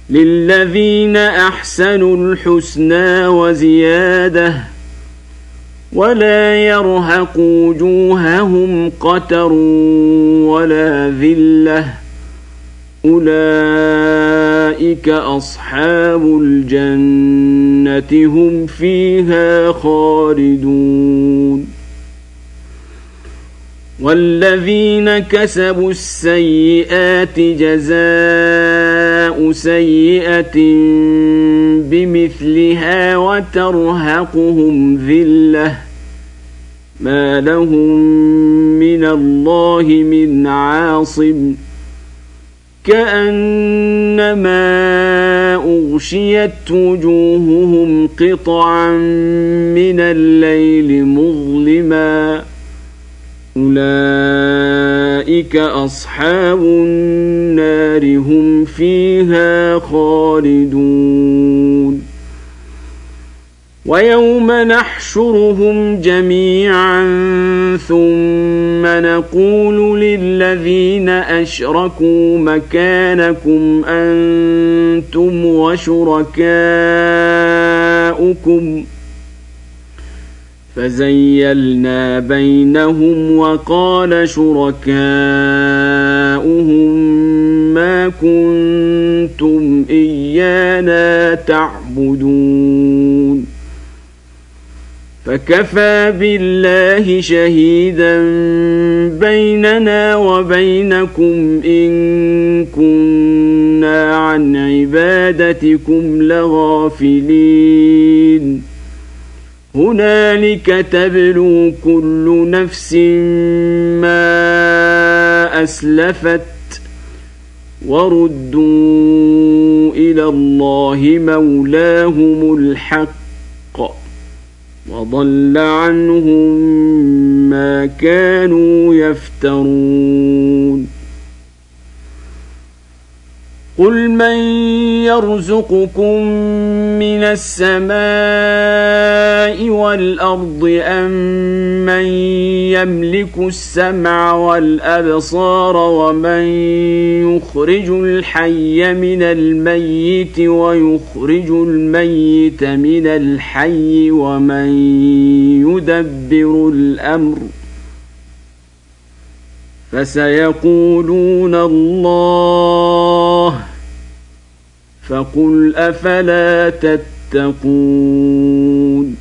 للذين أحسنوا الحسنى وزيادة ولا يرهق وجوههم قتر ولا ذلة أولئك أصحاب الجنة هم فيها خالدون والذين كسبوا السيئات جزاء سيئة بمثلها وترهقهم ذلة ما لهم من الله من عاصم كأنما أغشيت وجوههم قطعا من الليل مظلما أولئك أصحاب النار هم فيها خالدون ويوم نحشرهم جميعا ثم نقول للذين أشركوا مكانكم أنتم وشركاؤكم فزيلنا بينهم وقال شركاؤهم ما كنتم إيانا تعبدون فكفى بالله شهيدا بيننا وبينكم إن كنا عن عبادتكم لغافلين هنالك تبلو كل نفس ما أسلفت وردوا إلى الله مولاهم الحق وضل عنهم ما كانوا يفترون قل من يرزقكم من السماء والأرض أم من يملك السمع والأبصار ومن يخرج الحي من الميت ويخرج الميت من الحي ومن يدبر الأمر فسيقولون الله فقل أفلا تتقون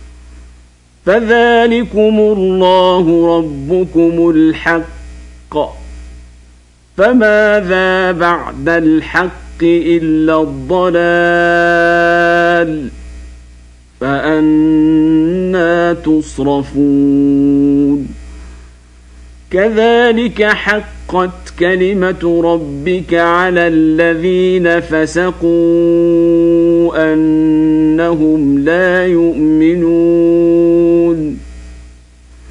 فذلكم الله ربكم الحق فماذا بعد الحق إلا الضلال فأنى تصرفون كذلك حقت كلمة ربك على الذين فسقوا أنهم لا